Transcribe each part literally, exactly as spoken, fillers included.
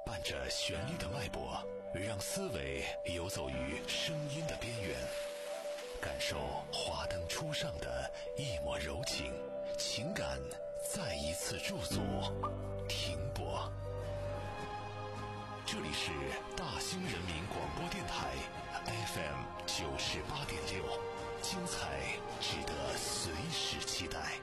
伴着旋律的脉搏，让思维游走于声音的边缘，感受华灯初上的一抹柔情，情感再一次驻足停泊。这里是大兴人民广播电台 F M 九十八点六，精彩值得随时期待。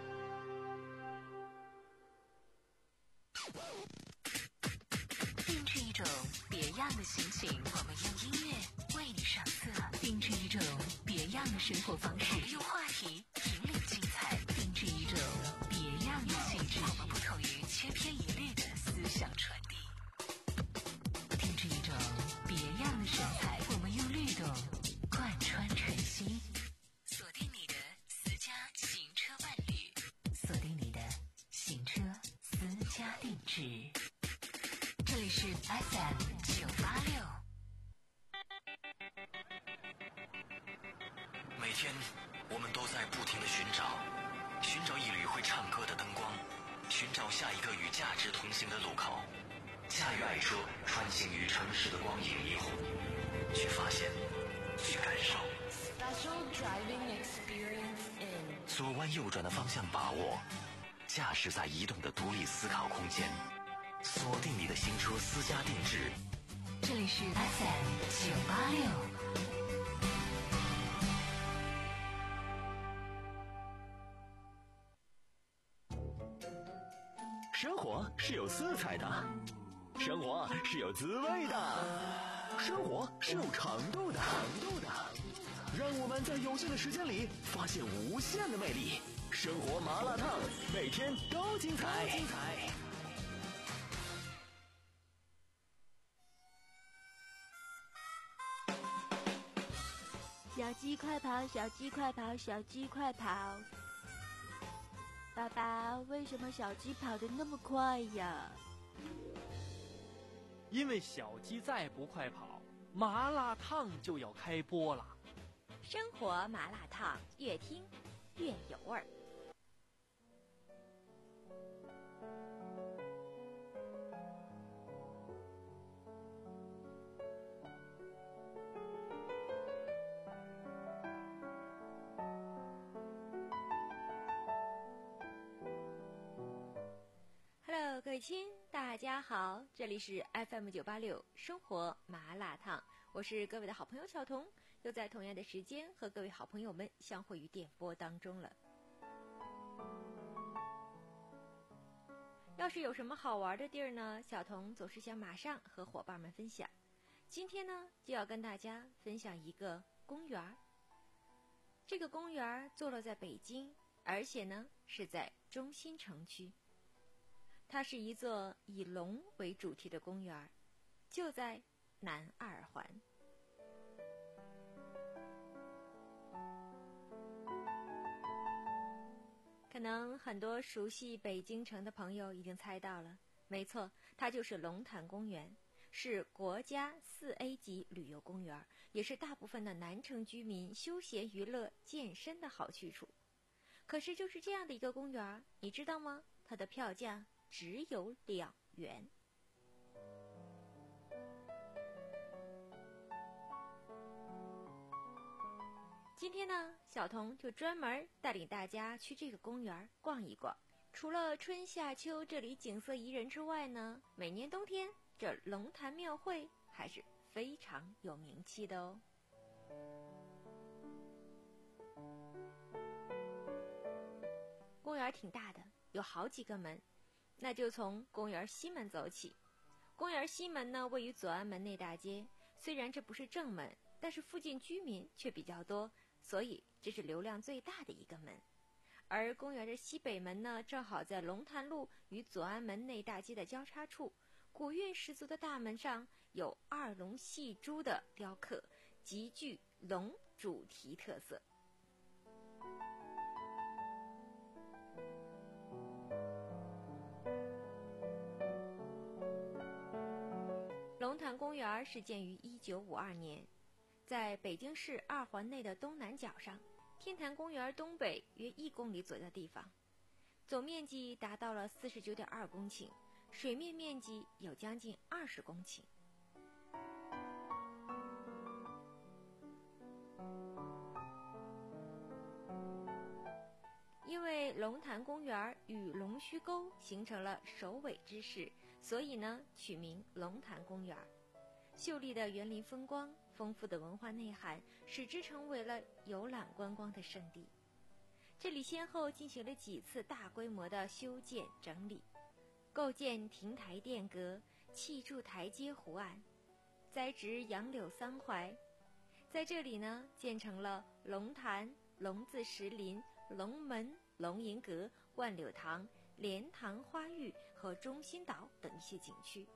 定制一种别样的心情，我们用音乐为你上色；定制一种别样的生活方式，我们用话题引领精彩；定制一种别样的气质，我们不同于千篇一律的思想传递；定制一种别样的神采，我们用律动贯穿晨曦。锁定你的私家行车伴侣，锁定你的行车私家定制。这里是 F M 九八六。 每天我们都在不停地寻找，寻找一缕会唱歌的灯光，寻找下一个与价值同行的路口，驾驭爱车穿行于城市的光影霓虹，去发现，去感受。 Special driving experience in 左弯右转的方向把握，驾驶在移动的独立思考空间，锁定你的新车私家定制。 这里是 F M 九八六。 生活是有色彩的，生活是有滋味的，生活是有长度的。让我们在有限的时间里发现无限的魅力。生活麻辣烫，每天都精彩。精彩。 小鸡快跑，小鸡快跑，小鸡快跑！爸爸，为什么小鸡跑得那么快呀？ 因为小鸡再不快跑，麻辣烫就要开播了。 生活麻辣烫，越听越有味儿。Hello， 各位亲，大家好，这里是 F M 九八六生活麻辣烫，我是各位的好朋友小彤，又在同样的时间和各位好朋友们相会于电波当中了。要是有什么好玩的地儿呢，小彤总是想马上和伙伴们分享。今天呢，就要跟大家分享一个公园。这个公园坐落在北京，而且呢是在中心城区。它是一座以龙为主题的公园，就在南二环。可能很多熟悉北京城的朋友已经猜到了，没错，它就是龙潭公园，是国家 四 A 级旅游公园，也是大部分的南城居民休闲娱乐健身的好去处。可是就是这样的一个公园，你知道吗？它的票价只有两元。今天呢，小彤就专门带领大家去这个公园逛一逛。除了春夏秋这里景色宜人之外呢，每年冬天这龙潭庙会还是非常有名气的哦。公园挺大的，有好几个门，那就从公园西门走起。公园西门呢，位于左安门内大街，虽然这不是正门，但是附近居民却比较多，所以这是流量最大的一个门。而公园的西北门呢，正好在龙潭路与左安门内大街的交叉处，古韵十足的大门上有二龙戏珠的雕刻，极具龙主题特色。龙潭公园是建于一九五二年，在北京市二环内的东南角上，天坛公园东北约一公里左右的地方，总面积达到了四十九点二公顷， 水面面积有将近二十公顷。因为龙潭公园与龙须沟形成了首尾之势，所以呢取名龙潭公园。秀丽的园林风光，丰富的文化内涵，使之成为了游览观光的胜地。这里先后进行了几次大规模的修建整理，构建亭台殿阁，砌筑台阶湖岸，栽植杨柳桑槐。在这里呢建成了龙潭、龙字石林、龙门、龙吟阁、万柳塘、莲塘花域和中心岛等一些景区。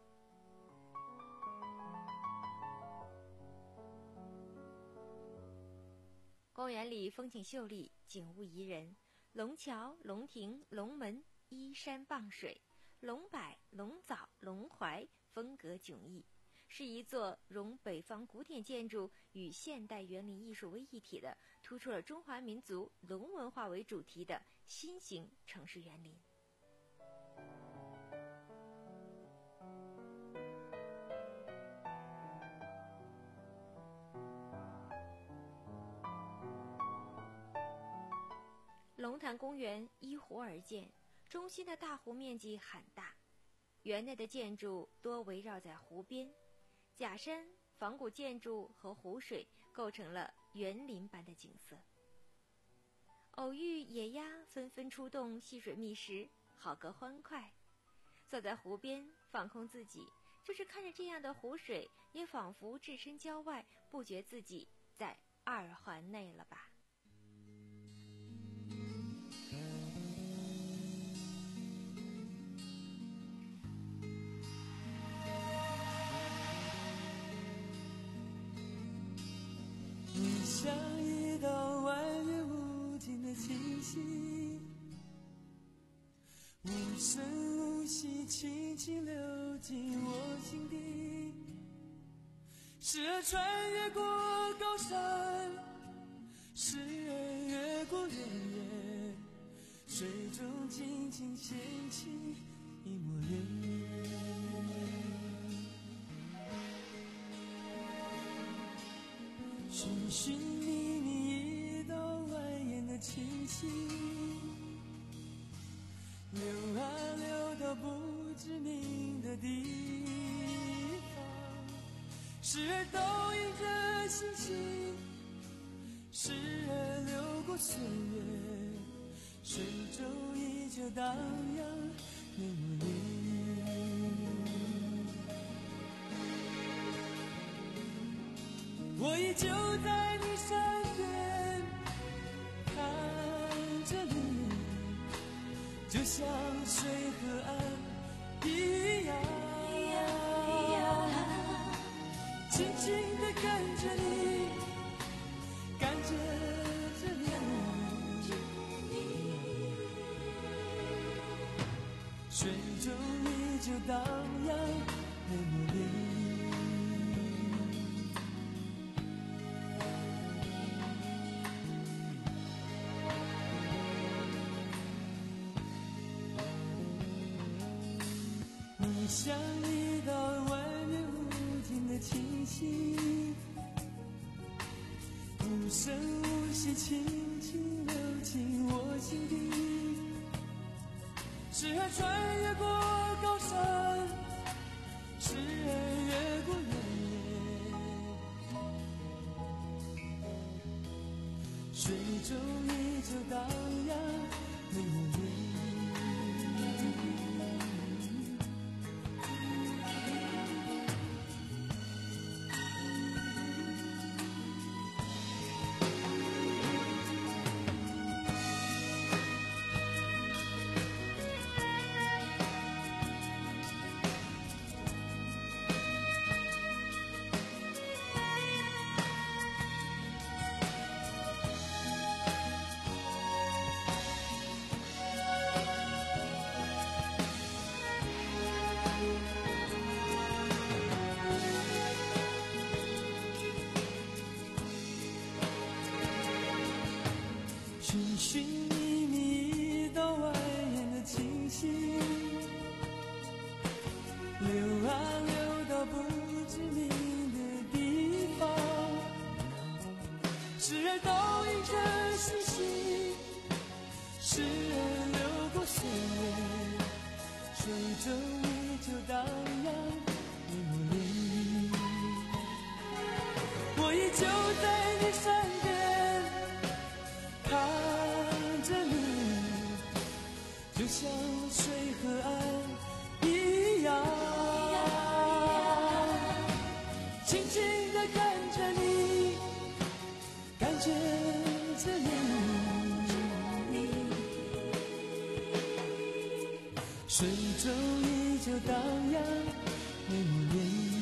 公园里风景秀丽，景物宜人，龙桥、龙亭、龙门依山傍水，龙柏、龙藻、龙槐风格迥异，是一座融北方古典建筑与现代园林艺术为一体的，突出了中华民族龙文化为主题的新型城市园林。龙潭公园依湖而建，中心的大湖面积很大，园内的建筑多围绕在湖边，假山、仿古建筑和湖水构成了园林般的景色。偶遇野鸭纷纷出动戏水觅食，好个欢快。坐在湖边放空自己，就是看着这样的湖水，也仿佛置身郊外，不觉自己在二环内了吧。 你像一道蜿蜒无尽的清晰，无声无息轻轻流进我心底，时而穿越过高山，时而越过原野，水中轻轻掀起一抹涟寻寻觅觅一道蜿蜒的气息，流啊流到不知名的地方，时而倒映着星星，时而流过岁月，水中依旧荡漾那抹涟我依旧在你身边看着你，就像水和岸一样，静静地看着你，看着这你，水中依旧荡漾那抹涟像一道蜿蜒无尽的清晰，无声无息轻轻流进我心底，时而穿越过高山，时而越过原野，水中依旧荡漾那抹涟中依旧荡漾眉目涟漪。我依旧在你身边看着你，就像水和岸一样，静静地看着你，感觉着你，水中依旧荡漾眉目涟漪。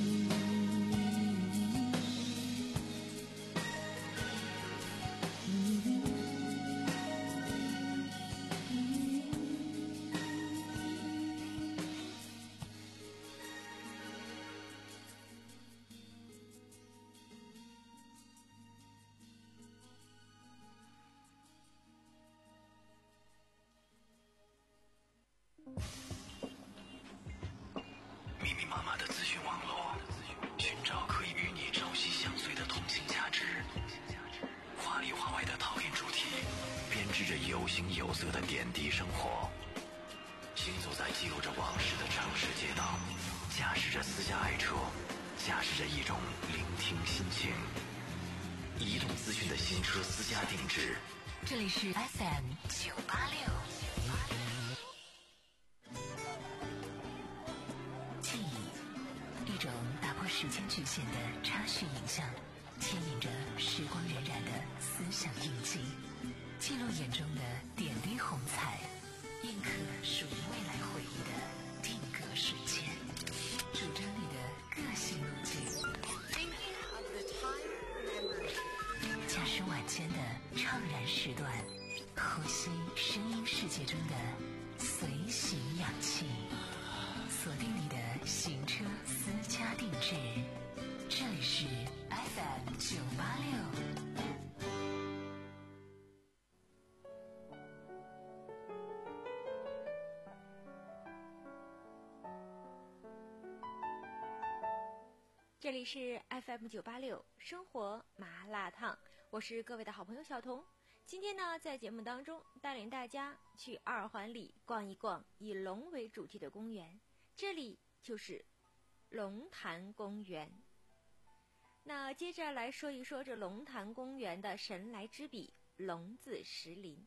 密密麻麻的资讯网络，寻找可以与你朝夕相随的同性价值。华里华外的讨厌主题，编织着有形有色的点滴生活。行走在记录着往事的城市街道，驾驶着私家爱车，驾驶着一种聆听心情。移动资讯的新车私家定制。 这里是 F M 九八六。记忆，一种打破时间局限的插叙影像，牵引着时光荏苒的思想印记，记录眼中的点滴红彩，印刻属于未来回忆的定格瞬间，主张你的个性路径。驾驶晚间的怅然时段，呼吸声音世界中的随行氧气，锁定你的行车私家定制。这里是 F M 九八六。 这里是 F M 九八六生活麻辣烫，我是各位的好朋友小彤。今天呢，在节目当中带领大家去二环里逛一逛以龙为主题的公园，这里就是龙潭公园。那接着来说一说这龙潭公园的神来之笔龙字石林。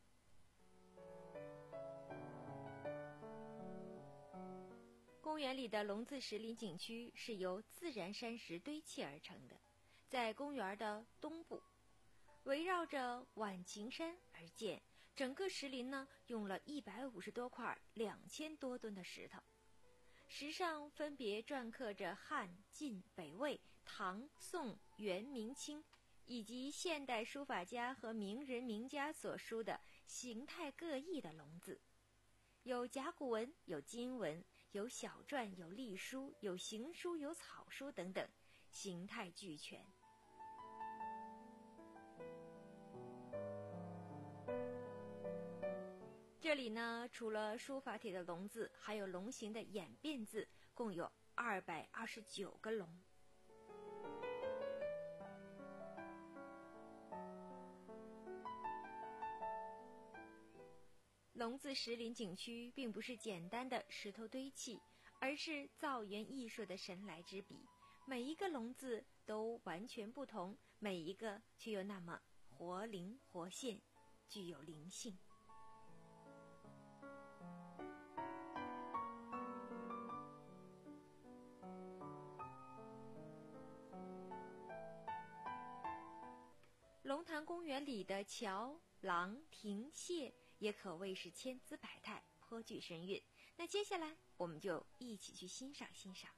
公园里的龙字石林景区是由自然山石堆砌而成的，在公园的东部，围绕着晚晴山而建。整个石林呢，用了一百五十多块两千多吨的石头，石上分别篆刻着汉、晋、北魏、唐、宋、元、明清以及现代书法家和名人名家所书的形态各异的龙字，有甲骨文，有金文，有小篆，有隶书，有行书，有草书等等，形态俱全。这里呢，除了书法体的龙字，还有龙形的演变字，共有二百二十九个龙。龙字石林景区并不是简单的石头堆砌，而是造园艺术的神来之笔。每一个龙字都完全不同，每一个却又那么活灵活现，具有灵性。龙潭公园里的桥、廊、亭、榭也可谓是千姿百态，颇具神韵。那接下来我们就一起去欣赏欣赏。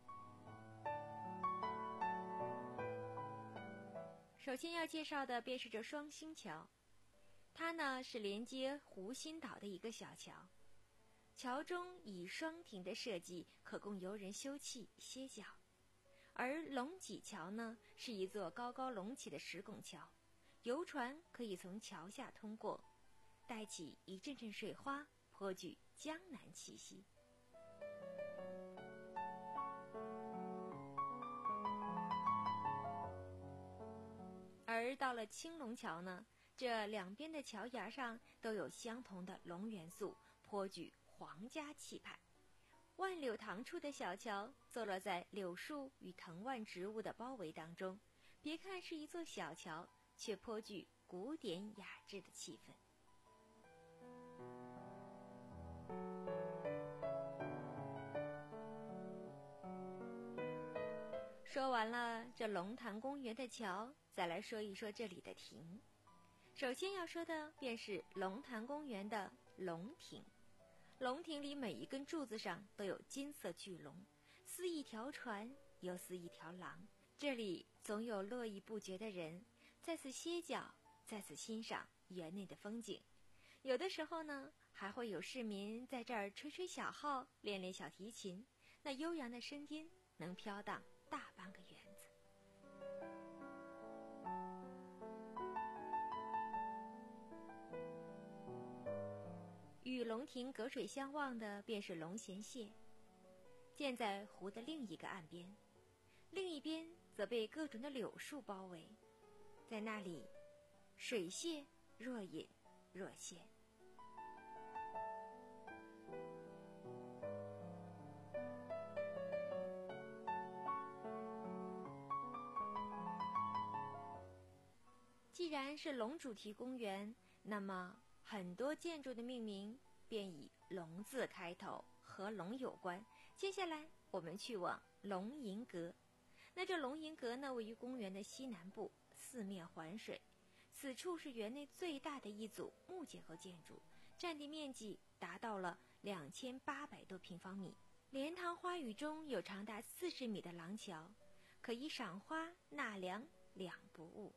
首先要介绍的便是这双星桥，它呢是连接湖心岛的一个小桥，桥中以双亭的设计，可供游人休憩歇脚。而龙脊桥呢，是一座高高隆起的石拱桥，游船可以从桥下通过，带起一阵阵水花，颇具江南气息。而到了青龙桥呢，这两边的桥崖上都有相同的龙元素，颇具皇家气派。 万柳堂处的小桥坐落在柳树与藤蔓植物的包围当中，别看是一座小桥，却颇具古典雅致的气氛。说完了这龙潭公园的桥，再来说一说这里的亭。首先要说的便是龙潭公园的龙亭。龙亭里每一根柱子上都有金色巨龙，似一条船，又似一条狼。这里总有络绎不绝的人在此歇脚，在此欣赏园内的风景。有的时候呢，还会有市民在这儿吹吹小号，练练小提琴，那悠扬的声音能飘荡大半个园子。与龙亭隔水相望的便是龙涎蟹，建在湖的另一个岸边，另一边则被各种的柳树包围，在那里水榭若隐若现。既然是龙主题公园，那么很多建筑的命名便以龙字开头，和龙有关。接下来我们去往龙吟阁。那这龙吟阁呢，位于公园的西南部，四面环水。此处是园内最大的一组木结构建筑，占地面积达到了两千八百多平方米。莲塘花雨中有长达四十米的廊桥，可以赏花纳凉两不误。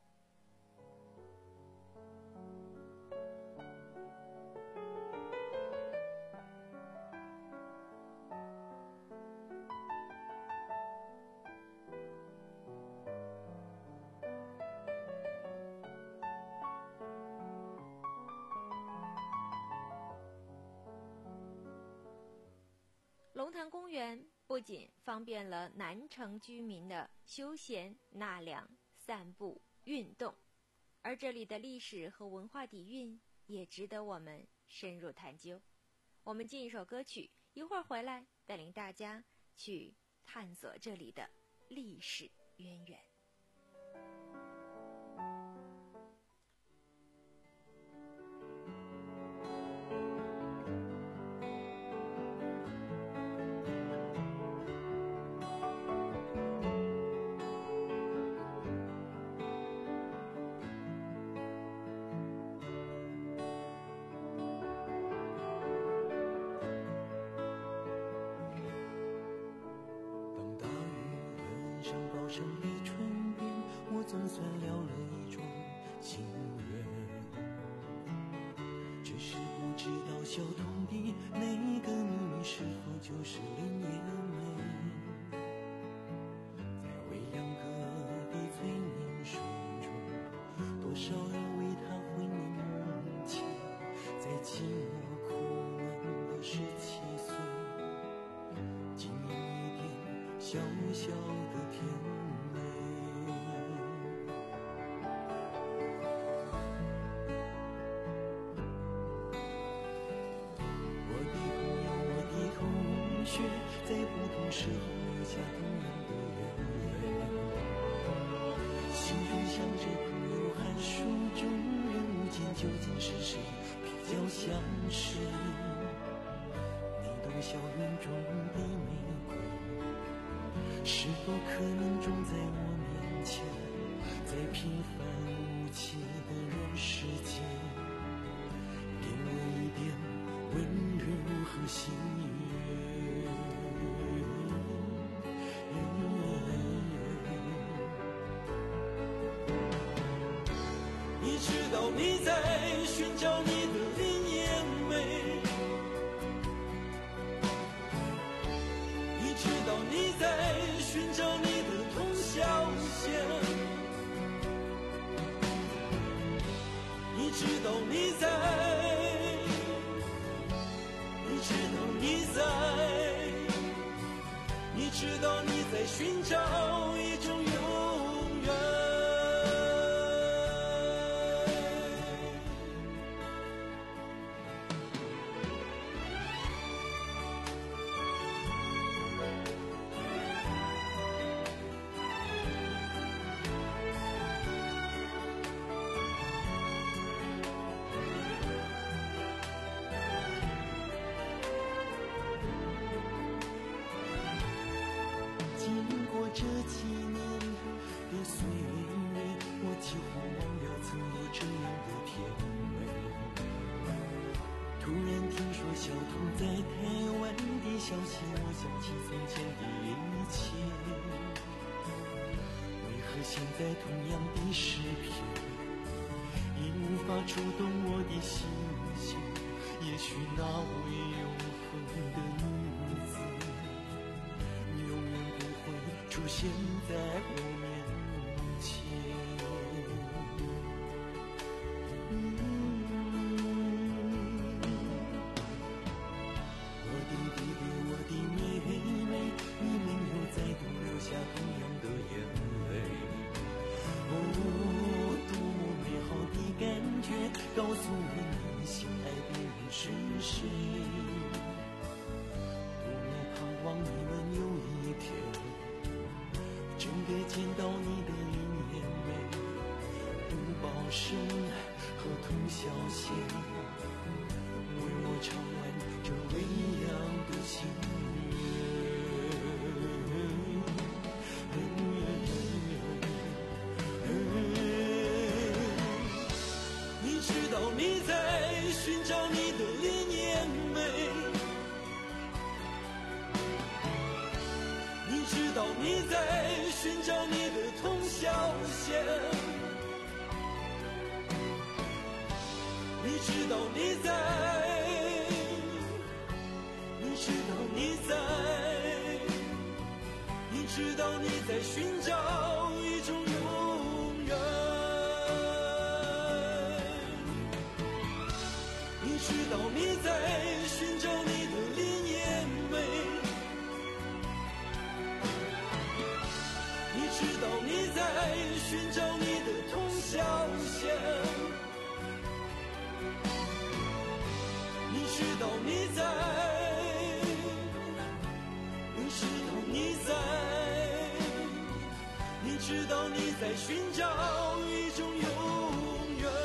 龙潭公园不仅方便了南城居民的休闲、纳凉、散步、运动，而这里的历史和文化底蕴也值得我们深入探究。我们进一首歌曲，一会儿回来带领大家去探索这里的历史渊源。 胜利春边，我总算了了一桩心愿，只是不知道小童的那个你是否就是林叶梅，在未央阁的催眠水中，多少人为他魂萦梦牵，在寂寞苦闷的十七岁，经历一点小小的甜美。我的朋友，我的同学，在不同时候留下同样的渊源，心中想着朋友函数中人物间究竟是谁比较相识。你懂校园中的玫瑰，是否可能种在我面前，在平凡无奇的人世间，给我一点温柔和心愿。你知道你在寻找你的林叶梅，你知道你在寻找你的通宵线，你知道你在，你知道你在，你知道你在寻找一种永远。 说小童在台湾的消息，我想起从前的一切。为何现在同样的诗篇，已无法触动我的心弦？也许那位永恒的女子，永远不会出现在我面前。告诉我你心爱的人是谁，多么盼望你们有一天真的见到你的林艳美，不报声和通宵弦，为我唱完这微扬的心你在寻找你的林艳美，你知道你在寻找你的通宵弦，你知道你在，你知道你在，你知道你在寻找一种永远。你知道你在寻找你的林艳美，你知道你在寻找你的通宵弦，你知道你在，你知道你在，你知道你在寻找一种永远。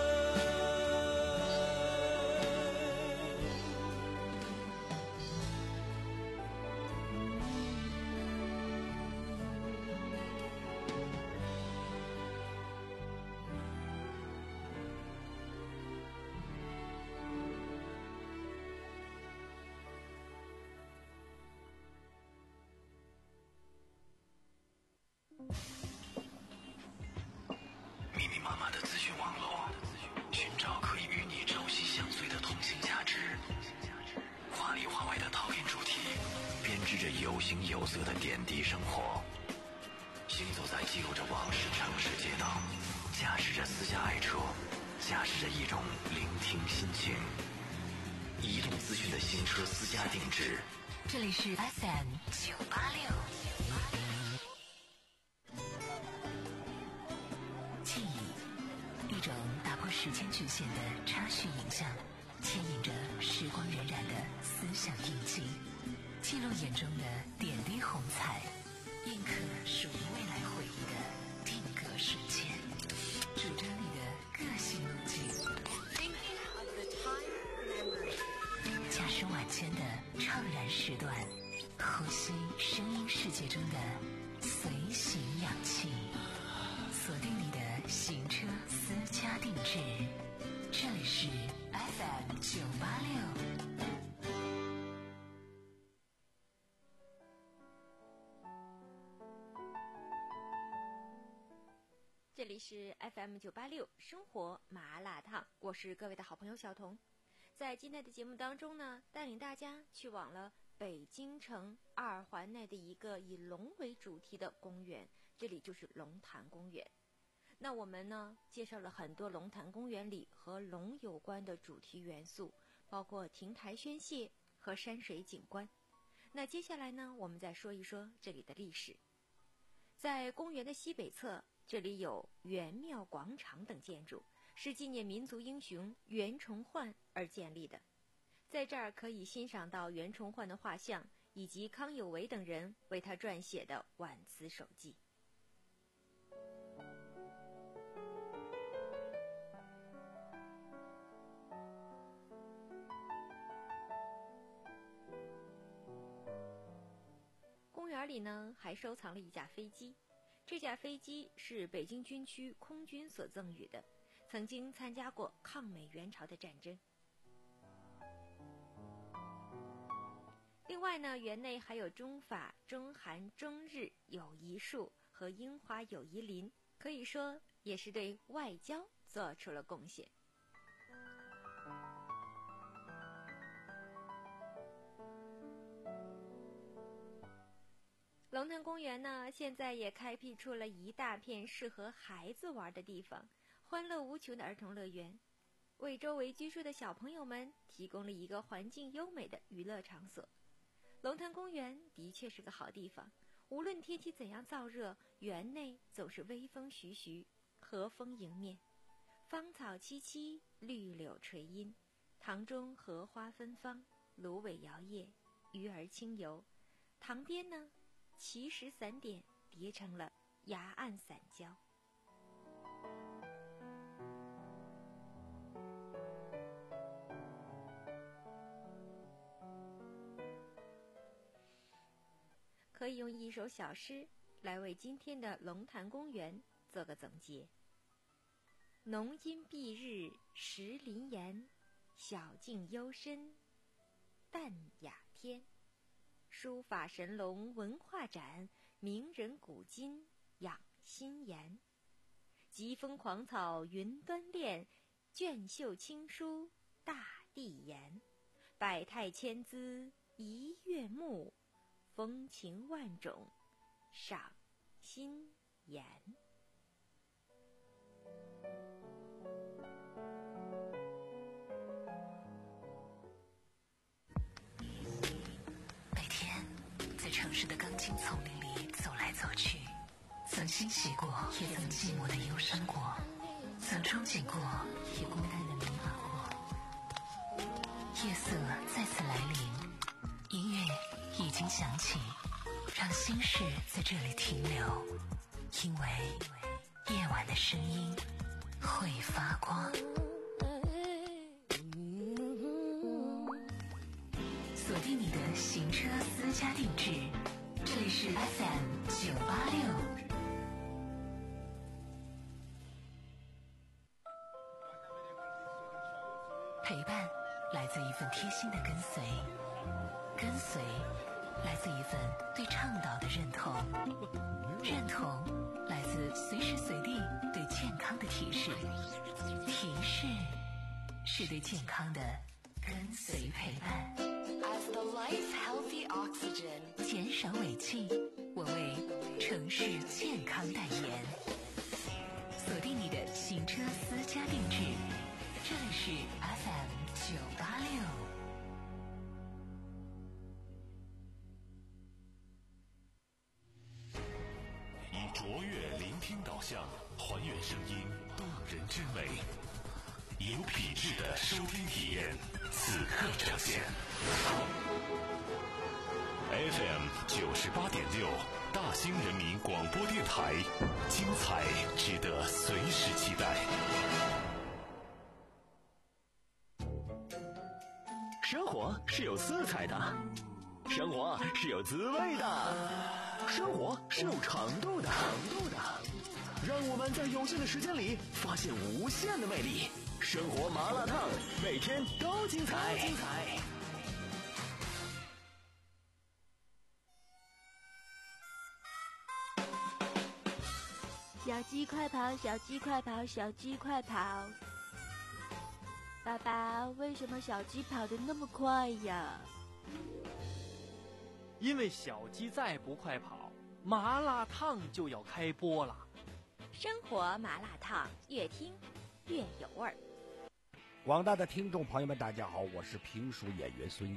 密密麻麻的资讯网络，寻找可以与你朝夕相随的同性价值。华里华外的讨厌主题，编织着有形有色的点滴生活。行走在记录着往事城市街道，驾驶着私家爱车，驾驶着一种聆听心情。移动资讯的新车私家定制。 这里是 F M 九八六。记忆，一种打破时间局限的插叙影像，牵引着时光荏苒的思想印记，记录眼中的点滴红彩，印刻属于未来回忆的定格瞬间，主张你的个性路径。驾驶晚间的怅然时段，呼吸声音世界中的随行氧气，锁定你的行车私家定制。这里是 F M 九八六。 这里是 F M 九八六生活麻辣烫，我是各位的好朋友小童。在今天的节目当中呢，带领大家去往了北京城二环内的一个以龙为主题的公园，这里就是龙潭公园。那我们呢介绍了很多龙潭公园里和龙有关的主题元素，包括亭台轩榭和山水景观。那接下来呢，我们再说一说这里的历史。在公园的西北侧，这里有元庙广场等建筑，是纪念民族英雄袁崇焕而建立的。在这儿可以欣赏到袁崇焕的画像，以及康有为等人为他撰写的挽词手记。公园里呢，还收藏了一架飞机，这架飞机是北京军区空军所赠予的，曾经参加过抗美援朝的战争。 外呢，园内还有中法、中韩、中日友谊树和英华友谊林，可以说也是对外交做出了贡献。龙潭公园呢，现在也开辟出了一大片适合孩子玩的地方，欢乐无穷的儿童乐园，为周围居住的小朋友们提供了一个环境优美的娱乐场所。龙潭公园的确是个好地方，无论天气怎样燥热，园内总是微风徐徐，和风迎面，芳草萋萋，绿柳垂荫，塘中荷花芬芳，芦苇摇曳，鱼儿轻游。塘边呢，奇石散点叠成了崖岸散礁。可以用一首小诗来为今天的龙潭公园做个总结。浓荫蔽日石林岩，小径幽深淡雅天。书法神龙文化展，名人古今养心言。疾风狂草云端练，卷袖轻书大地言。百态千姿一悦目，风情万种赏心言。 每天在城市的钢筋丛林里走来走去，曾欣喜过，也曾寂寞的忧伤过，曾憧憬过，也孤单的迷茫过。夜色再次来临，音乐已经响起，让心事在这里停留，因为夜晚的声音会发光。锁定你的行车私家定制，这里是 F M 九八六。陪伴来自一份贴心的跟随，跟随来自一份对倡导的认同，认同来自随时随地对健康的提示，提示是对健康的跟随陪伴。 As the life healthy oxygen， 减少尾气，我为城市健康代言。锁定你的行车私家定制，这里是 F M 九八六。 以卓越聆听导向，还原声音动人之美，有品质的收听体验，此刻呈现。F M 九十八点六，大兴人民广播电台，精彩值得随时期待。 生活是有色彩的，生活是有滋味的，生活是有长度的，长度的。让我们在有限的时间里发现无限的魅力。生活麻辣烫，每天都精彩，精彩。 小鸡快跑，小鸡快跑，小鸡快跑！爸爸，为什么小鸡跑得那么快呀？ 因为小鸡再不快跑，麻辣烫就要开播了。 生活麻辣烫，越听越有味儿。 广大的听众朋友们，大家好，我是评书演员孙